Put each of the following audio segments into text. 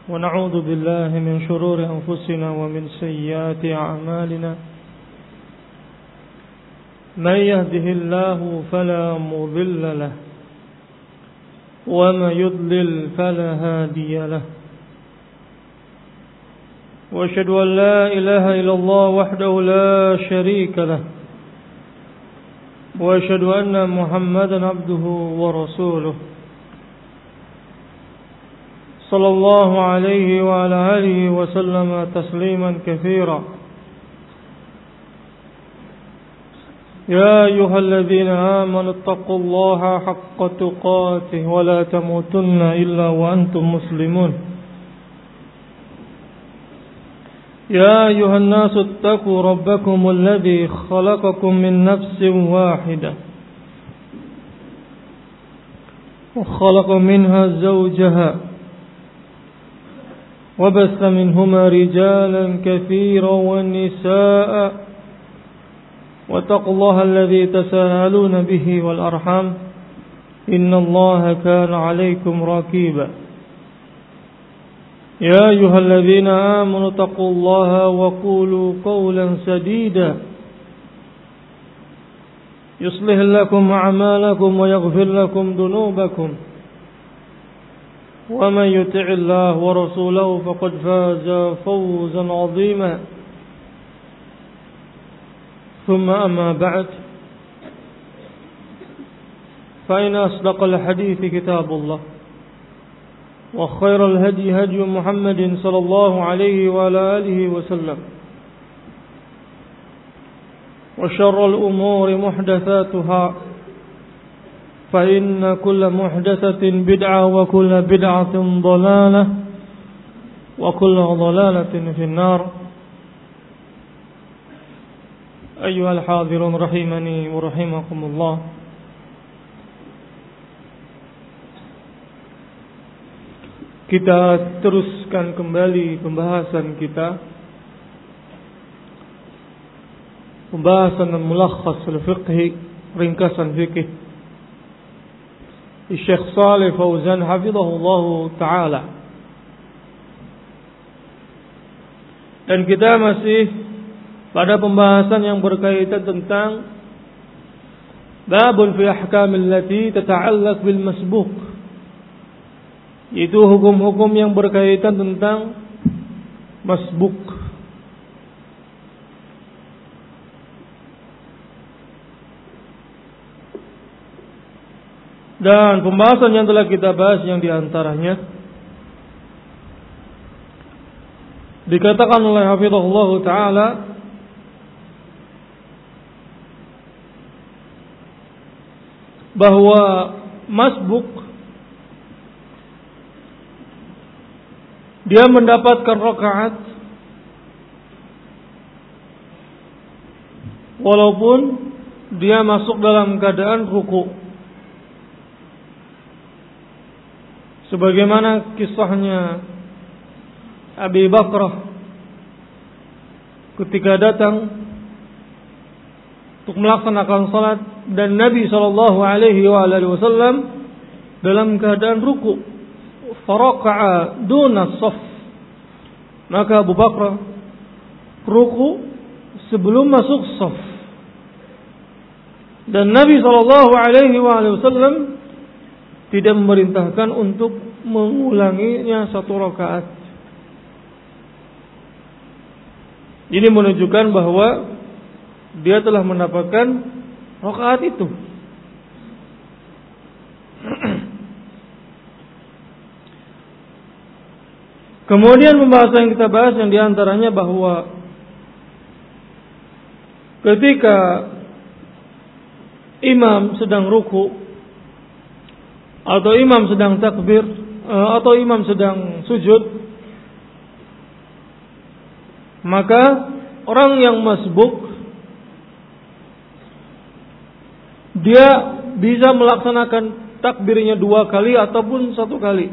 ونعوذ بالله من شرور أنفسنا ومن سيئات أعمالنا من يهده الله فلا مضل له ومن يضلل فلا هادي له وأشهد أن لا إله إلا الله وحده لا شريك له وأشهد أن محمدا عبده ورسوله صلى الله عليه وعلى آله وسلم تسليما كثيرا يا أيها الذين آمنوا اتقوا الله حق تقاته ولا تموتن إلا وأنتم مسلمون يا أيها الناس اتقوا ربكم الذي خلقكم من نفس واحدة وخلق منها زوجها وبث منهما رجالا كثيرا والنساء واتقوا الله الذي تساءلون به والأرحام إن الله كان عليكم رقيبا يا أيها الذين آمنوا اتقوا الله وقولوا قولا سديدا يصلح لكم أعمالكم ويغفر لكم ذنوبكم ومن يطع الله ورسوله فقد فاز فوزا عظيما ثم أما بعد فإن أصدق الحديث كتاب الله وخير الهدي هدي محمد صلى الله عليه وعلى آله وسلم وشر الأمور محدثاتها فإن كل محدثة بدعة وكل بدعة ضلالة وكل ضلالة في النار أيها الحاضرون رحمني ورحمكم الله. Kita teruskan kembali pembahasan kita, pembahasan mulakhas al-fiqhi, ringkasan fikih Syekh Shalih Fauzan hafizahullah taala. Dan kita masih pada pembahasan yang berkaitan tentang babun fi ahkamil lati tata'allaq bil masbuq, itu hukum-hukum yang berkaitan tentang masbuk. Dan pembahasan yang telah kita bahas yang diantaranya dikatakan oleh hafizahullah ta'ala bahwa masbuk dia mendapatkan rakaat walaupun dia masuk dalam keadaan ruku. Sebagaimana kisahnya Abi Bakrah ketika datang untuk melaksanakan salat dan Nabi SAW dalam keadaan ruku, faraka'a duna shaf, maka Abu Bakrah ruku sebelum masuk shaf, dan Nabi SAW tidak memerintahkan untuk mengulanginya satu rakaat. Ini menunjukkan bahwa dia telah mendapatkan rakaat itu. Kemudian pembahasan yang kita bahas yang diantaranya bahwa ketika imam sedang ruku atau imam sedang takbir atau imam sedang sujud, maka orang yang masbuk dia bisa melaksanakan takbirnya 2 kali ataupun 1 kali.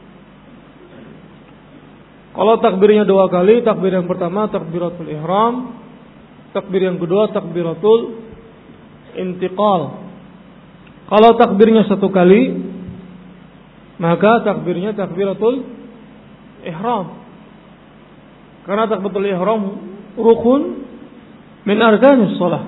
Kalau takbirnya 2 kali, takbir yang pertama takbiratul ihram, takbir yang kedua takbiratul intiqal. Kalau takbirnya 1 kali, maka takbirnya takbiratul ihram. Karena takbiratul ihram rukun min arkanis shalah.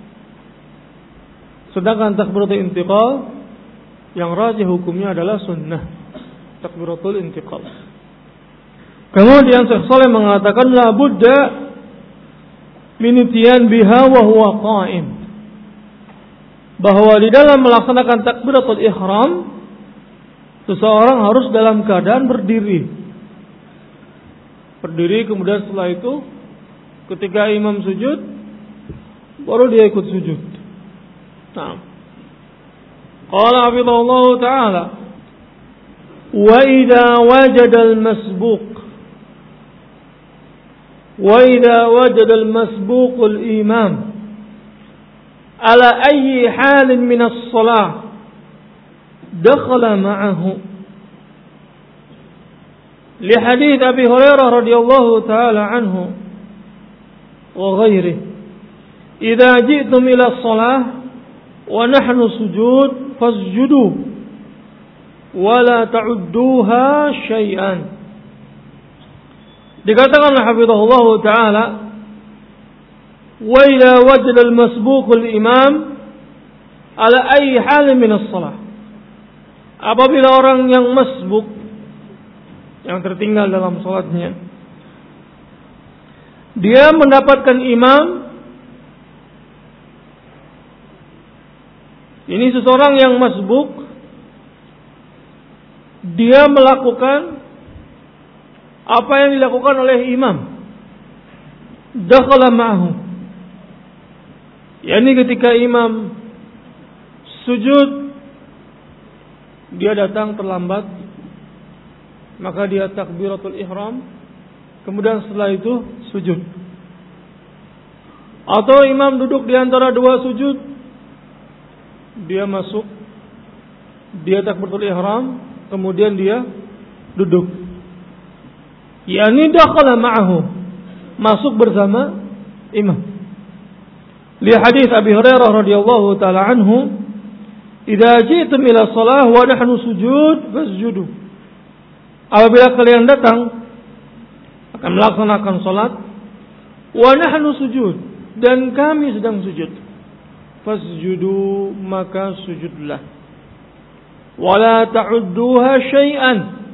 Sedangkan takbiratul intiqal yang rajih hukumnya adalah sunnah. Takbiratul intiqal. Kemudian Syekh Shalih mengatakan la budda min ityan biha wa huwa qa'im. Bahwa di dalam melaksanakan takbiratul ihram seseorang harus dalam keadaan berdiri. Berdiri, kemudian setelah itu ketika imam sujud baru dia ikut sujud. Nah, qala hafizahullah ta'ala wa idza wajada al-masbuq al-imam ala ayyi halin min as-salah dakhala ma'ahu li hadits Abi Hurairah radhiyallahu ta'ala anhu wa ghairihi idza ji'tum ila as-salah wa nahnu sujud fasjudu wa la ta'udduha syai'an. Dikatakan hafizahullah ta'ala wa idza wajada al-masbuq al-imam ala ayyi hal min as-salah. Apabila orang yang masbuk, yang tertinggal dalam salatnya, dia mendapatkan imam, ini seseorang yang masbuk, dia melakukan apa yang dilakukan oleh imam, dakhala ma'ahu, yakni ketika imam sujud dia datang terlambat, maka dia takbiratul ihram, kemudian setelah itu sujud. Atau imam duduk di antara dua sujud, dia masuk, dia takbiratul ihram, kemudian dia duduk. Yani dakhala ma'ahu, masuk bersama imam. Li hadis Abi Hurairah radhiyallahu taala anhu, "Idza ji'tum ila shalah wa nahnu sujud fasjudu." Apabila kalian datang akan melaksanakan salat, wa nahnu sujud, dan kami sedang sujud, fasjudu, maka sujudlah. Wala ta'udduha syai'an,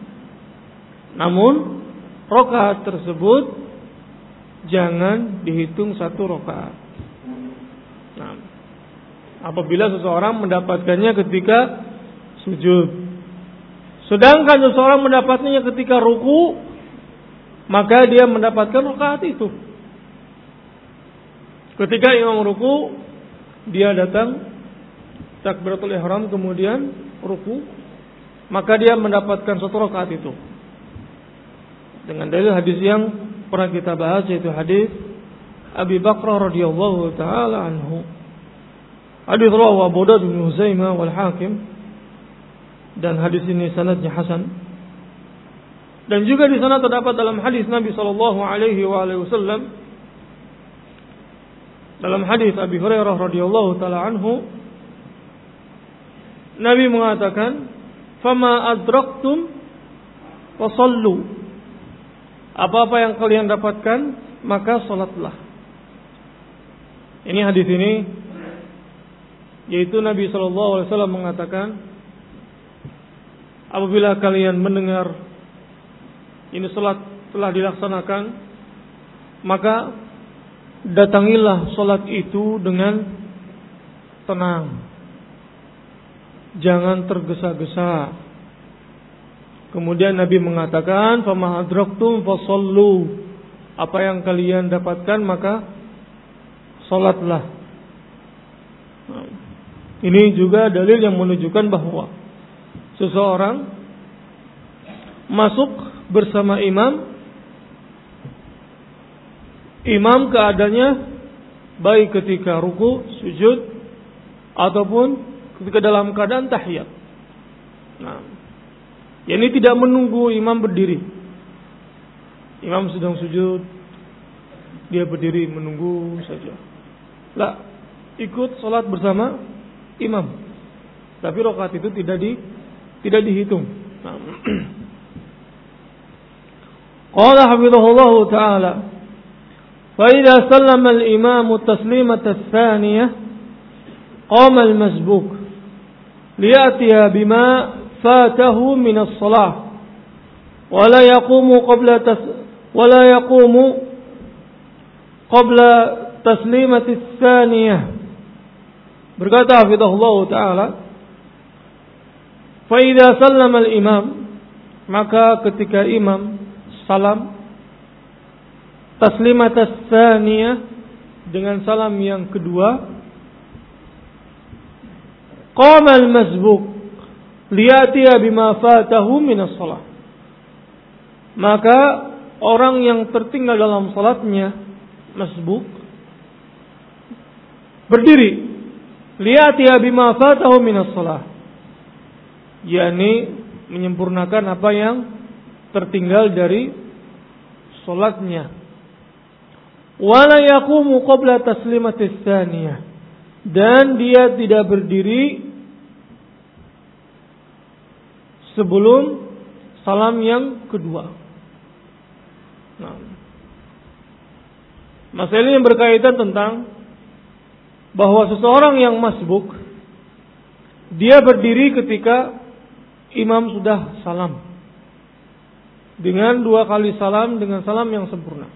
namun rakaat tersebut jangan dihitung satu rakaat. Nah, apabila seseorang mendapatkannya ketika sujud, sedangkan seseorang mendapatkannya ketika ruku, maka dia mendapatkan rakaat itu. Ketika imam ruku, dia datang takbiratul ihram kemudian ruku, maka dia mendapatkan satu rakaat itu. Dengan dalil hadis yang pernah kita bahas, yaitu hadis Abi Bakrah radhiyallahu taala anhu. Hadis rawahu Abu Dawud bin Huzaimah wal Hakim, dan hadis ini sanadnya hasan. Dan juga di sana terdapat dalam hadis Nabi sallallahu alaihi wasallam, dalam hadis Abi Hurairah radhiyallahu taala anhu, Nabi mengatakan, "Fama adraktum fasallu." Apa-apa yang kalian dapatkan, maka salatlah. Ini hadis ini, yaitu Nabi sallallahu alaihi wasallam mengatakan, apabila kalian mendengar ini salat telah dilaksanakan, maka datangilah salat itu dengan tenang, jangan tergesa-gesa. Kemudian Nabi mengatakan, "Fama adraktum fasallu." Apa yang kalian dapatkan maka salatlah. Ini juga dalil yang menunjukkan bahwa seseorang masuk bersama imam, imam keadaannya baik ketika ruku, sujud, ataupun ketika dalam keadaan tahiyat. Nah, ini tidak menunggu imam berdiri. Imam sedang sujud, dia berdiri menunggu saja. Lah, ikut salat bersama imam. Tapi rakaat itu tidak dihitung. Nah. Qala hafizahullahu ta'ala, fa idza sallama al-imamu taslimata ats-tsaniyah qama al-masbuk liyatiya bima fatahu min as-salah wa la yaqumu qabla taslimati ats-tsaniyah. Berkata hafizahullahu ta'ala, fa idza sallama al-imam, maka ketika imam salam taslimat ats-tsaniyah, dengan salam yang kedua, qama al-masbuk liyatiya bima fatahu min as-salah, maka orang yang tertinggal dalam salatnya, masbuk, berdiri liyatiya bima fatahu min as-salah, yakni menyempurnakan apa yang tertinggal dari salatnya. Wala yaqumu qabla taslimatis tsaniyah, dan dia tidak berdiri sebelum salam yang kedua. Nah, masalah ini yang berkaitan tentang bahwa seseorang yang masbuk, dia berdiri ketika imam sudah salam, dengan 2 kali salam, dengan salam yang sempurna.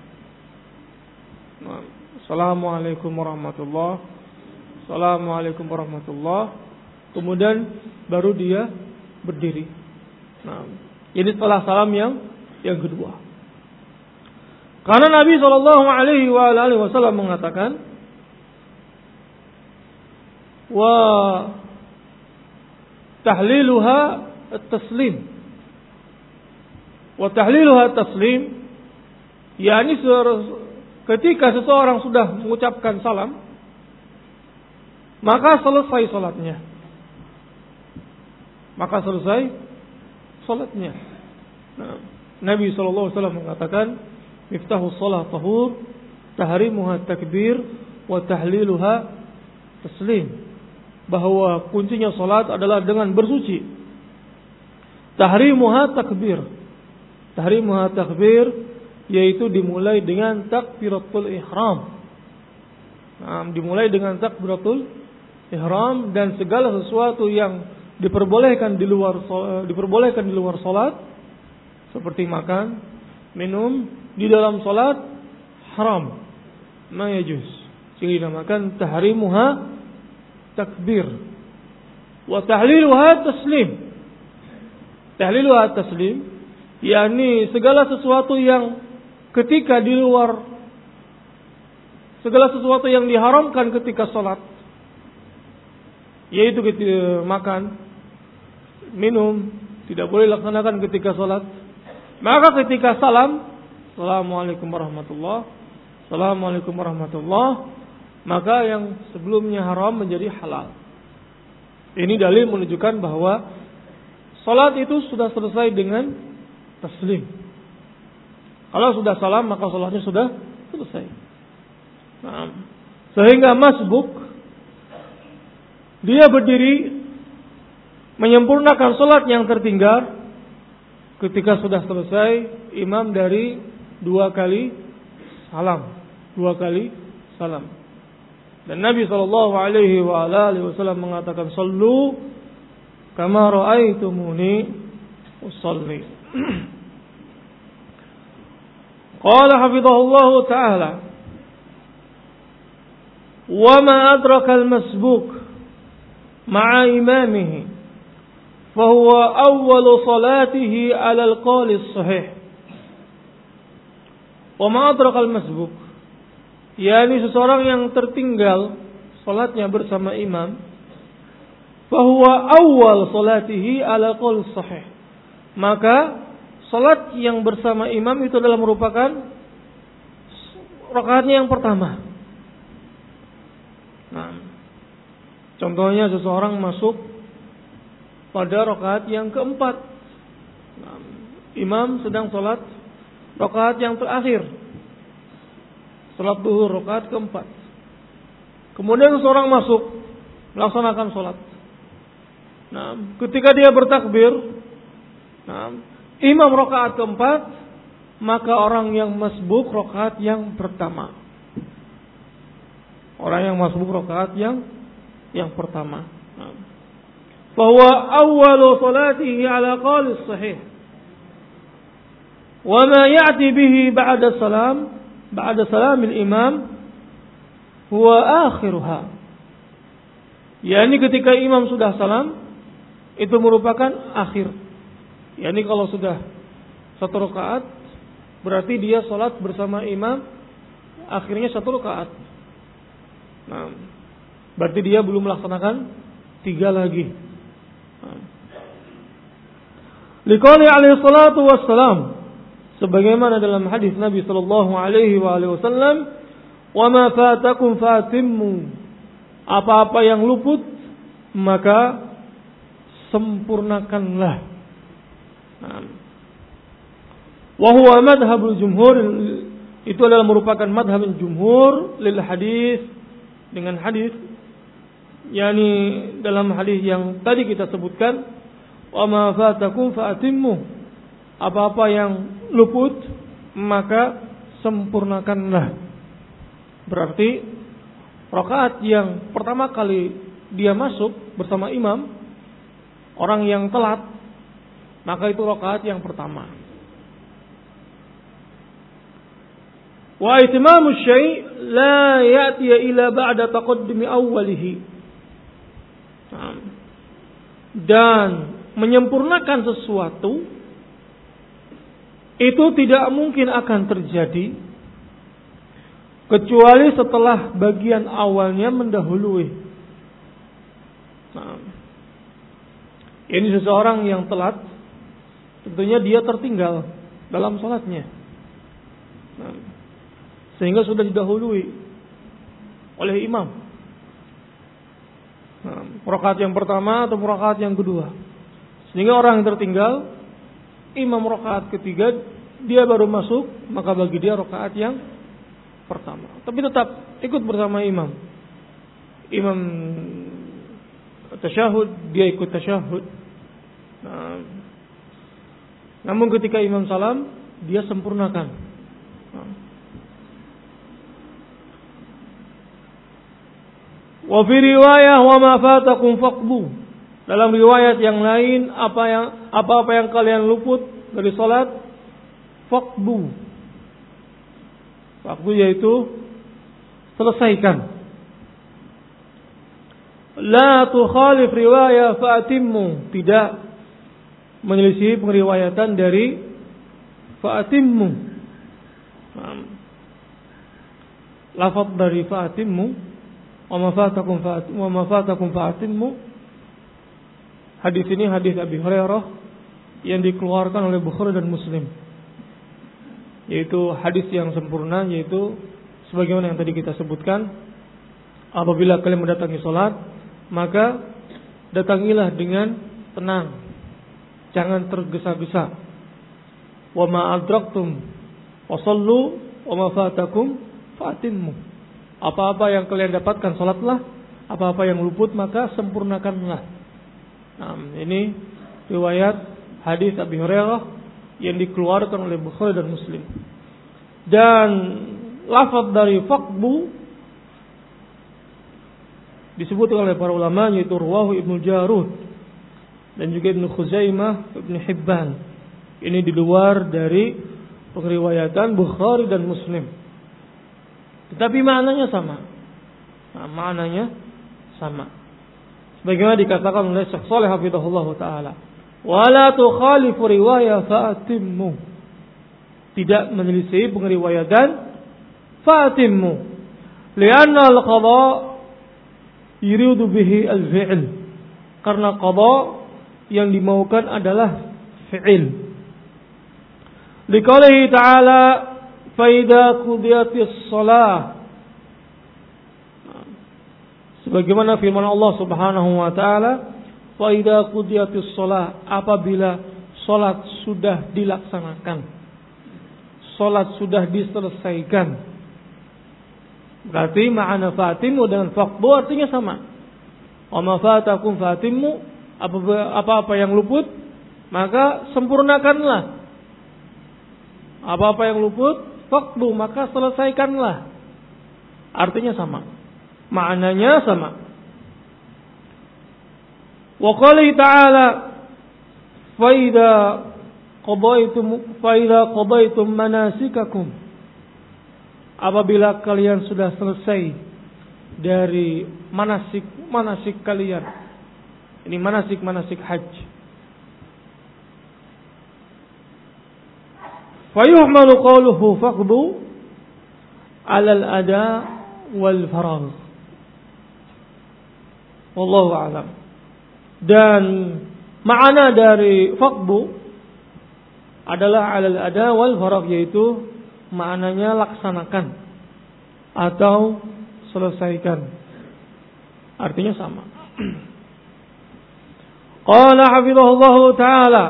Assalamualaikum warahmatullahi, Assalamualaikum warahmatullahi, kemudian baru dia berdiri. Nah, ini setelah salam yang kedua. Karena Nabi SAW mengatakan, wa tahliluha at-taslim, wa tahliluha at-taslim, yakni ketika seseorang sudah mengucapkan salam, maka selesai salatnya. Nah, Nabi SAW mengatakan, miftahus shalah tahur, tahrimuha takbir, wa tahliluha taslim, bahwa kuncinya salat adalah dengan bersuci. Tahrimuha takbir, yaitu dimulai dengan takbiratul ihram. Nah, dimulai dengan takbiratul ihram, dan segala sesuatu yang diperbolehkan di luar salat, seperti makan, minum di dalam salat, haram, ma yajuz, sehingga dinamakan tahrimuha takbir. Wa tahliluha taslim, yakni segala sesuatu yang ketika di luar, segala sesuatu yang diharamkan ketika salat, yaitu makan, minum, tidak boleh laksanakan ketika salat. Maka ketika salam, Assalamualaikum warahmatullahi, Assalamualaikum warahmatullahi, maka yang sebelumnya haram menjadi halal. Ini dalil menunjukkan bahwa salat itu sudah selesai dengan taslim. Kalau sudah salam, maka salatnya sudah selesai. Nah, sehingga masbuk, dia berdiri menyempurnakan salat yang tertinggal ketika sudah selesai imam dari 2 kali salam. Dan Nabi SAW mengatakan, sallu kama ra'aitumuni usalli. Qala hafizahullahu ta'ala, wa ma adraka al-masbuk ma'a imamihi fahuwa awwalu salatihi ala al-qawli as-sahih. Wa ma adraka al-masbuk, yakni seseorang yang tertinggal salatnya bersama imam, fahuwa awwal salatihi ala qaul sahih, maka salat yang bersama imam itu adalah merupakan rakaatnya yang pertama. Nah, contohnya seseorang masuk pada rakaat yang keempat, nah, imam sedang salat rakaat yang terakhir, salat duhur rakaat keempat. Kemudian seseorang masuk melaksanakan salat. Nah, ketika dia bertakbir, nah, imam rakaat keempat, maka orang yang masbuk rakaat yang pertama. Orang yang masbuk rakaat yang pertama. Fahuwa awwalu salatihi ala qauli sahih. Wa ma ya'ti bihi ba'da salam al-imam huwa akhiruha. Yani ketika imam sudah salam itu merupakan akhir. Yani kalau sudah satu rakaat berarti dia salat bersama imam akhirnya satu rakaat. Nah, berarti dia belum melaksanakan 3 lagi. Liqauli alaihi salatu wassalam, sebagaimana dalam hadis Nabi sallallahu alaihi wasallam, "Wa ma fatakum fatimmu." Apa-apa yang luput maka sempurnakanlah. Wa huwa madhhabul jumhur, itu adalah merupakan madhab jumhur lil hadis, dengan hadis yakni dalam hadis yang tadi kita sebutkan, wa ma fatakum faatimmu. Apa-apa yang luput maka sempurnakanlah. Berarti rakaat yang pertama kali dia masuk bersama imam, orang yang telat, maka itu rakaat yang pertama. Wa itimamu syai' la ya'ti ila ba'da taqaddumi awwalihi. Dan menyempurnakan sesuatu itu tidak mungkin akan terjadi kecuali setelah bagian awalnya mendahului. Ini seseorang yang telat, tentunya dia tertinggal dalam salatnya, sehingga sudah didahului oleh imam. Rakaat yang pertama atau rakaat yang kedua, sehingga orang yang tertinggal, imam rakaat ketiga dia baru masuk, maka bagi dia rakaat yang pertama. Tapi tetap ikut bersama imam. Imam tasyahud, dia ikut tasyahud. Namun ketika imam salam, dia sempurnakan. Wa fi riwayah wa ma fatakum faqdu. Dalam riwayat yang lain, apa-apa yang kalian luput dari salat, faqdu. Faqdu yaitu selesaikan. La tukhalif riwayah fa'atimmu, tidak menyelisih pengriwayatan dari fa'atimmu. Lafaz dari fa'atimmu, wa ma fatakum fa'atimmu. Hadis ini hadis Abi Hurairah yang dikeluarkan oleh Bukhari dan Muslim, yaitu hadis yang sempurna, yaitu sebagaimana yang tadi kita sebutkan, apabila kalian mendatangi salat, maka datangilah dengan tenang, jangan tergesa-gesa. Wa ma adraktum wasallu wa ma fatakum fatimmu. Apa-apa yang kalian dapatkan salatlah, apa-apa yang luput maka sempurnakanlah. Nah, ini riwayat hadis Abi Hurairah yang dikeluarkan oleh Bukhari dan Muslim. Dan lafaz dari faqbu disebutkan oleh para ulama, yaitu rawahu Ibnu Jarud dan juga Ibnu Khuzaimah, Ibnu Hibban. Ini di luar dari pengriwayatan Bukhari dan Muslim. Tetapi maknanya sama. Maknanya sama. Sebagaimana dikatakan oleh Syekh Shalih hafizahullah taala, wala tukhalifu riwayah fa'atimmu. Tidak menyelisih pengriwayatan fa'atimmu. Lianna al-qadha yuridu bihi al-fi'l. Karena qadha yang dimaukan adalah fi'il. Liqaulihi ta'ala fa idza qudiyatis shalah. Sebagaimana firman Allah Subhanahu wa taala, wa idza qudiyatis shalah, apabila salat sudah dilaksanakan, salat sudah diselesaikan. Berarti ma'ana fatimu dengan faqdu artinya sama. Wa ma fatakum fatimmu, apa-apa yang luput maka sempurnakanlah. Apa-apa yang luput, faqdu, maka selesaikanlah. Artinya sama. Maknanya sama. Wa qala ta'ala fa idza qadaytum manasikakum. Apabila kalian sudah selesai dari manasik kalian. Ini manasik haji. Fayuhmalu qawluhu faqdu alal ada wal faragh. Wallahu a'lam. Dan makna dari faqdu adalah alal ada wal faragh, yaitu maknanya laksanakan atau selesaikan. Artinya sama. Qala hafizahullahu ta'ala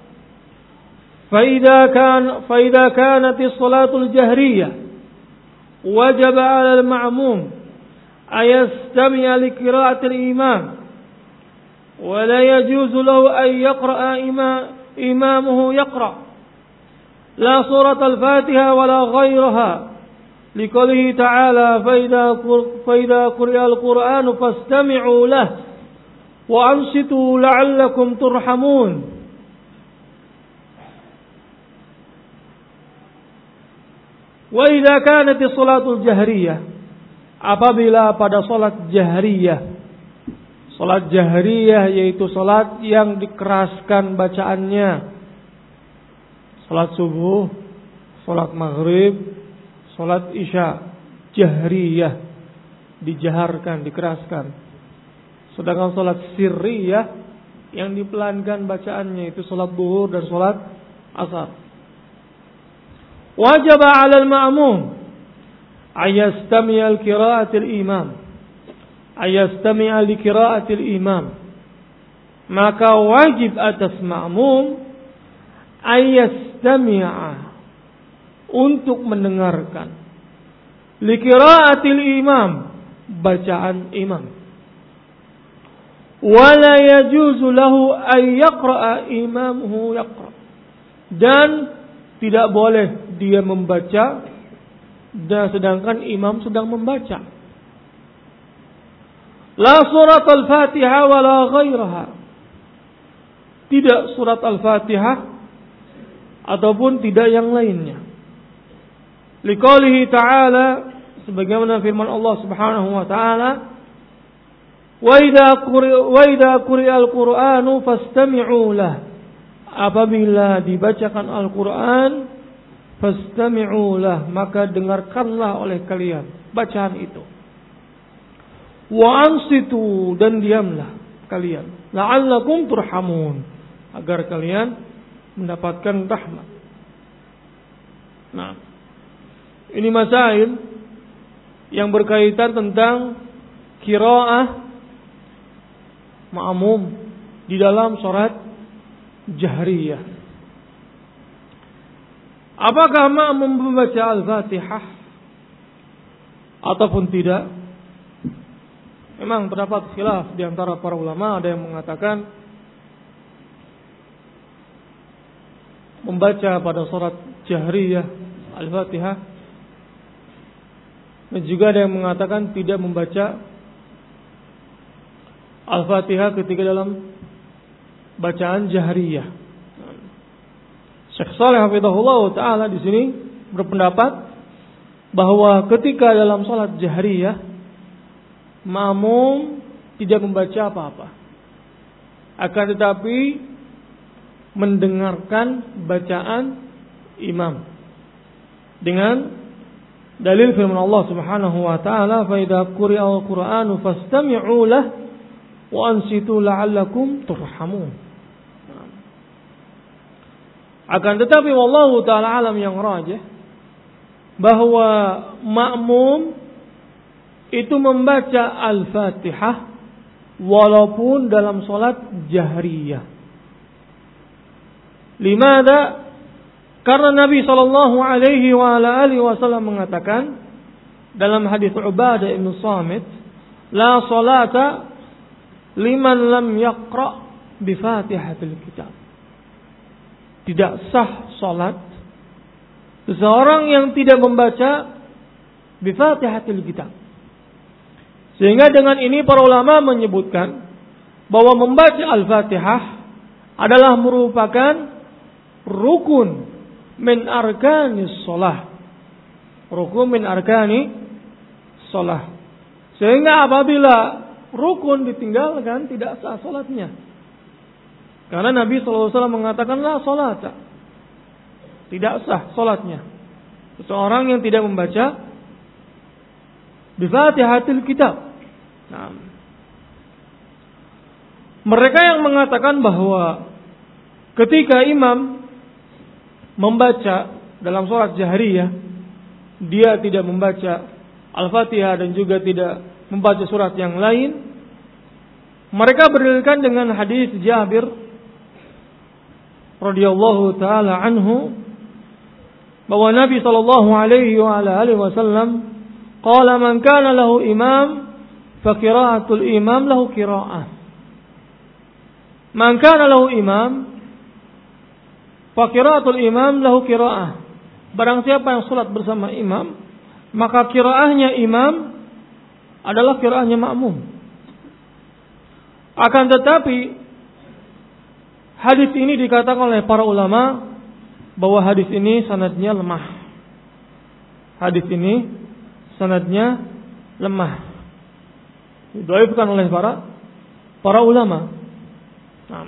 فإذا كانت الصلاة الجهرية وجب على المأموم أن يستمع لقراءة الإمام ولا يجوز له أن يقرأ إمامه يقرأ لا سورة الفاتحة ولا غيرها لقوله تعالى فإذا قرئ القرآن فاستمعوا له وأنصتوا لعلكم ترحمون. Wa idza kanati sholatul jahriyah, apabila pada salat jahriyah. Salat jahriyah yaitu salat yang dikeraskan bacaannya. Salat subuh, salat maghrib, salat isya, jahriyah, dijaharkan, dikeraskan. Sedangkan salat sirriyah yang dipelankan bacaannya itu salat zuhur dan salat asar. Wajib 'ala al-ma'mum ayastami' al-qira'ati al-imam. Ayastami' li qira'ati al-imam. Maka wajib atas ma'mum ayastami'a, untuk mendengarkan li qira'ati al-imam, bacaan imam. Wala yajuzu lahu an yaqra'a imamuhu yaqra'. Dan tidak boleh dia membaca dan sedangkan imam sedang membaca. La surat al-Fatihah wa la ghairaha. Tidak surat al-Fatihah ataupun tidak yang lainnya. Liqaulihi ta'ala, sebagaimana firman Allah Subhanahu wa ta'ala, wa idza quri'a al-Qur'anu fastami'u lah. Apabila dibacakan Al-Quran, fastami'u lah, maka dengarkanlah oleh kalian bacaan itu. Wa ansitu, dan diamlah kalian. La'allakum turhamun, agar kalian mendapatkan rahmat. Nah, ini masail yang berkaitan tentang qiraah ma'mum di dalam salat jahriyah. Apakah ma'mum membaca Al-Fatihah ataupun tidak? Memang terdapat khilaf di antara para ulama. Ada yang mengatakan membaca pada salat jahriyah Al-Fatihah, dan juga ada yang mengatakan tidak membaca Al-Fatihah ketika dalam bacaan jahriyah. Syekh Shalih hafizahullah taala di sini berpendapat bahwa ketika dalam salat jahriyah ma'mum tidak membaca apa-apa, akan tetapi mendengarkan bacaan imam dengan dalil firman Allah Subhanahu wa taala, fa idza quri'a al-Qur'anu fastami'u lahu wa ansitu la'allakum turhamun. Akan tetapi wallahu ta'ala alam, yang rajih bahwa ma'mum itu membaca Al-Fatihah walaupun dalam salat jahriyah. Limada? Karena Nabi sallallahu alaihi wa ala alihi wasallam mengatakan dalam hadis Ubadah bin Samit, la salata liman lam yaqra bi Fatihatil kitab. Tidak sah salat seseorang yang tidak membaca bi-Fatihatil kitab. Sehingga dengan ini para ulama menyebutkan bahwa membaca Al-Fatihah adalah merupakan rukun min arkanis shalah. Rukun min arkani shalah. Sehingga apabila rukun ditinggalkan tidak sah salatnya. Karena Nabi SAW mengatakan la salata. Tidak sah salatnya seseorang yang tidak membaca bi-Fatihatil kitab. Nah, mereka yang mengatakan bahwa ketika imam membaca dalam sholat jahriyah, dia tidak membaca Al-Fatihah dan juga tidak membaca surat yang lain, mereka berdalilkan dengan hadis Jabir radhiyallahu taala anhu bahwa Nabi sallallahu alaihi wasallam qala man kana lahu imam fa qira'atul imam lahu qira'ah. Man kana lahu imam fa qira'atul imam lahu qira'ah. Barang siapa yang salat bersama imam, maka qira'ahnya imam adalah qira'ahnya makmum. Akan tetapi hadis ini dikatakan oleh para ulama bahwa hadis ini sanadnya lemah. Hadis ini sanadnya lemah. Didhaifkan oleh para ulama. Nah,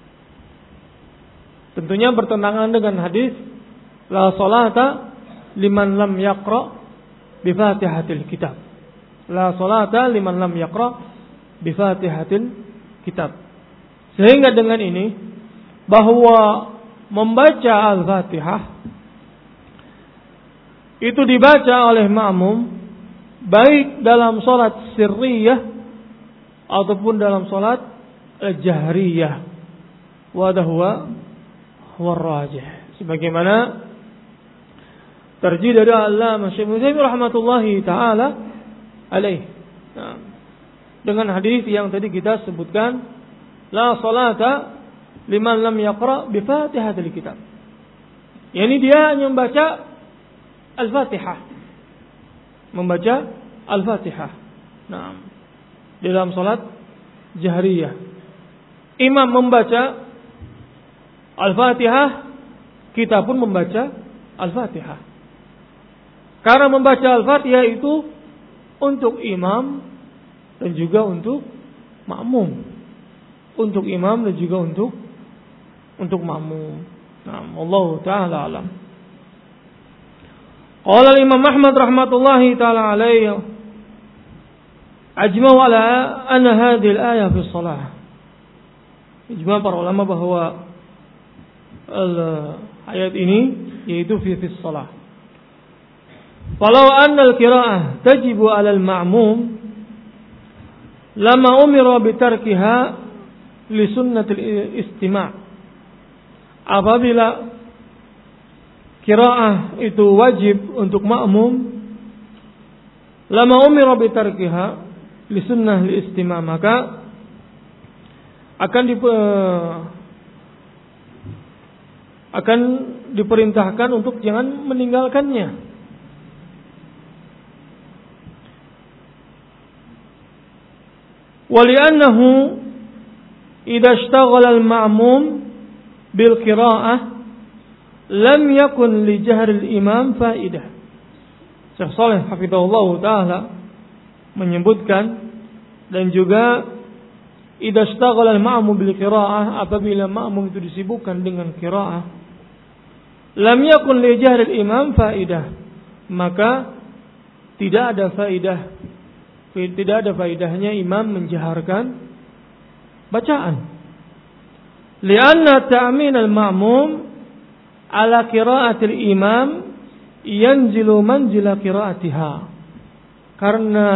tentunya bertentangan dengan hadis la salata liman lam yaqra bi Fatihatil kitab. La salata liman lam yaqra bi Fatihatil kitab. Sehingga dengan ini bahwa membaca Al-Fatihah itu dibaca oleh makmum baik dalam salat sirriyah ataupun dalam salat jahriyah. Wa huwa rajih. Sebagaimana terjih dari Allamah Syekh Utsaimin rahmatullahi taala alaih. Nah, dengan hadis yang tadi kita sebutkan, la salata liman lam yaqra bi Fatihatil kitab. Yani dia hanya membaca Al-Fatihah. Membaca Al-Fatihah. Nah, dalam salat jahriyah. Imam membaca Al-Fatihah, kita pun membaca Al-Fatihah. Karena membaca Al-Fatihah itu untuk imam dan juga untuk makmum. Untuk imam dan juga untuk makmum. Nah, Allah taala alam. Qala Imam Ahmad rahmatullahi taala alaihi ajma'u ala anna hadhihi al-ayah fi shalah. Ijma' para ulama bahwa ayat ini yaitu fi shalah. Falau anna al-qira'ah tajibu 'ala al-ma'mum lama umira bi tarkiha li sunnatil istima'. Apabila qiraah itu wajib untuk makmum, lama umira bi tarkiha li sunnah li istima', maka akan diperintahkan untuk jangan meninggalkannya. Wali'annahu idza ishtaghala al-ma'mum bil qira'ah lam yakun li jahr al-imam faidah. Syekh Shalih hafizahullah taala menyebutkan dan juga idza ishtaghala al-ma'mum bil qira'ah, apabila makmum itu disibukkan dengan qira'ah, lam yakun li jahr al-imam faidah, maka tidak ada faidahnya imam menjaharkan bacaan. Lianna ta'min al-ma'mum ala qira'atil imam yanzilu manzila qira'atiha. Karena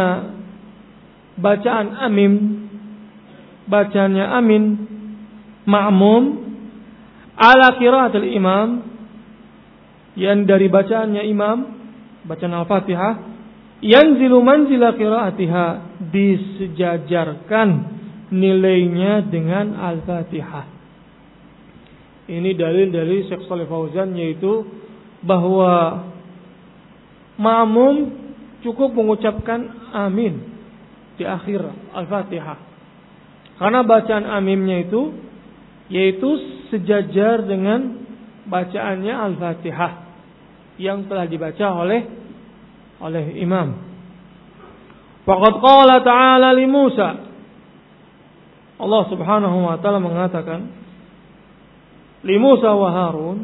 bacaannya amin ma'mum ala qira'atil imam, yang dari bacaannya imam, bacaan Al-Fatihah, yanzilu manzila qira'atiha, disejajarkan nilainya dengan Al-Fatihah. Ini dalil dari Syekh Shalih Fauzan, yaitu bahwa ma'mum cukup mengucapkan amin di akhir Al-Fatihah. Karena bacaan aminnya itu yaitu sejajar dengan bacaannya Al-Fatihah yang telah dibaca oleh imam. Faqad qala ta'ala li Musa, Allah Subhanahu wa taala mengatakan li Musa wa Harun,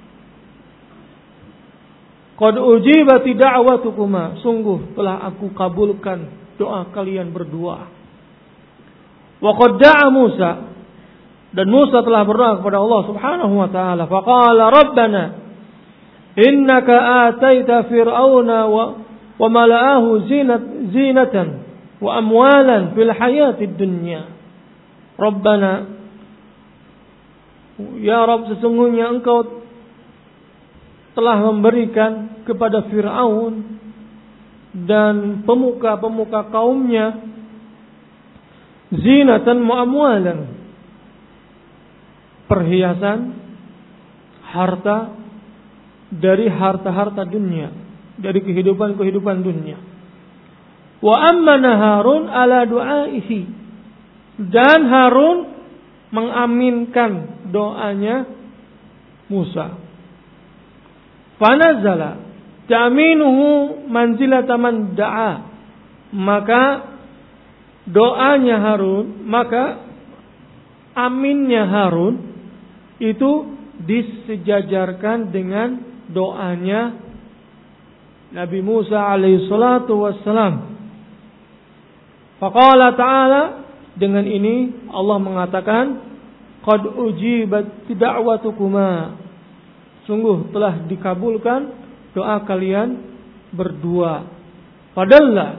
qad ujibati da'watukuma, sungguh telah aku kabulkan doa kalian berdua. Wa qad da'a Musa, dan Musa telah berdoa kepada Allah Subhanahu wa taala, faqala rabbana innaka ataita fir'auna wa mala'ahu zinatan wa amwalan fil hayatid dunya. Rabbana, ya Rabb, sesungguhnya engkau telah memberikan kepada Fir'aun dan pemuka-pemuka kaumnya zinatan wa amwalan, perhiasan, harta dari harta-harta dunia, dari kehidupan dunia. Wa ammana Harun ala du'aihi, dan Harun mengaminkan doanya Musa. Fanazala ta'minuhu manzilata man da'a, maka doanya Harun, maka aminnya Harun itu disejajarkan dengan doanya Nabi Musa alaihi salatu wassalam. Faqala ta'ala, dengan ini Allah mengatakan qad ujibat da'watukuma, sungguh telah dikabulkan doa kalian berdua. Padalla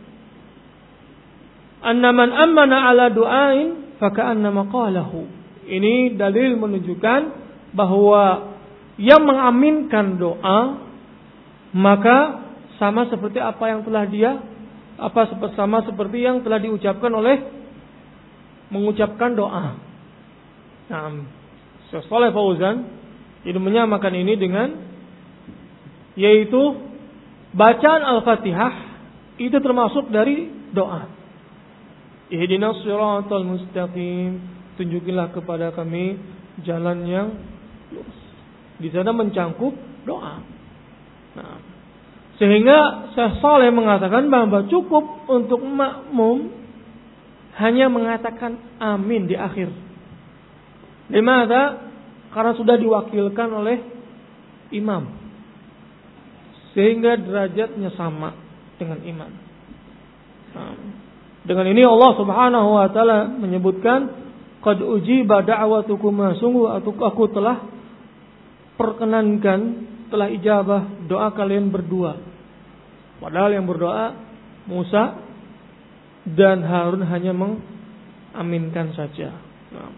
anna man amana ala du'ain faka'annama qalahu. Ini dalil menunjukkan bahwa yang mengaminkan doa maka sama seperti apa yang telah sama seperti yang telah diucapkan oleh mengucapkan doa. Nah, Syekh Shalih Fauzan ini menyamakan ini dengan, yaitu bacaan Al-Fatihah itu termasuk dari doa. Ihdinas siratal mustaqim, tunjukilah kepada kami jalan yang lurus. Di sana mencangkup doa. Nah, sehingga Syekh Shalih mengatakan bahwa cukup untuk makmum hanya mengatakan amin di akhir. Dimana? Karena sudah diwakilkan oleh imam, sehingga derajatnya sama dengan imam. Nah, dengan ini Allah Subhanahu wa taala menyebutkan qad ujiba da'watukuma, sungguh aku telah perkenankan, telah ijabah doa kalian berdua. Padahal yang berdoa Musa dan Harun hanya mengaminkan saja. Nah,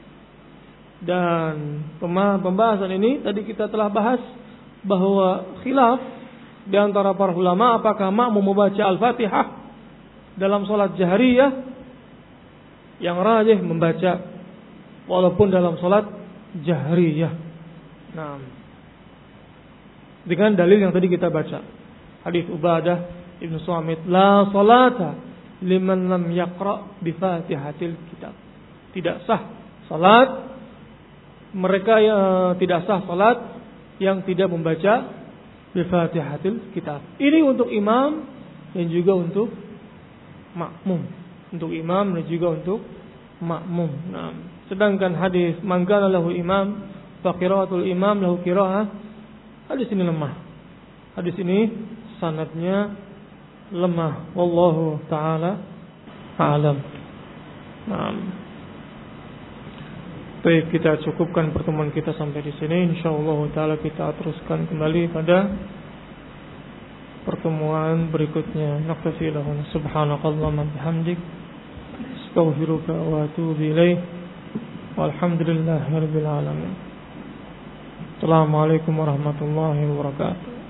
dan pembahasan ini tadi kita telah bahas bahwa khilaf di antara para ulama apakah makmum membaca Al-Fatihah dalam salat jahriyah. Yang rajih membaca walaupun dalam salat jahriyah. Nah, dengan dalil yang tadi kita baca, hadis Ubadah Ibnu Samit, la salata liman lam yaqra bi Fatihatil kitab. Tidak sah salat mereka yang tidak sah salat yang tidak membaca bi Fatihatil kitab. Ini untuk imam dan juga untuk makmum. Untuk imam dan juga untuk makmum. Nah, sedangkan hadis man kana lahu imam fa qiraatul imam lahu qiraah, hadis ini lemah. Hadis ini sanadnya lemah. Wallahu taala a'lam. Nah, baik, kita cukupkan pertemuan kita sampai di sini. Insyaallah taala kita teruskan kembali pada pertemuan berikutnya. Naqtafi lahu subhanakallahumma bihamdik astaghfiruka wa atubu ilaik. Walhamdulillahirabbil alamin. Assalamualaikum warahmatullahi wabarakatuh.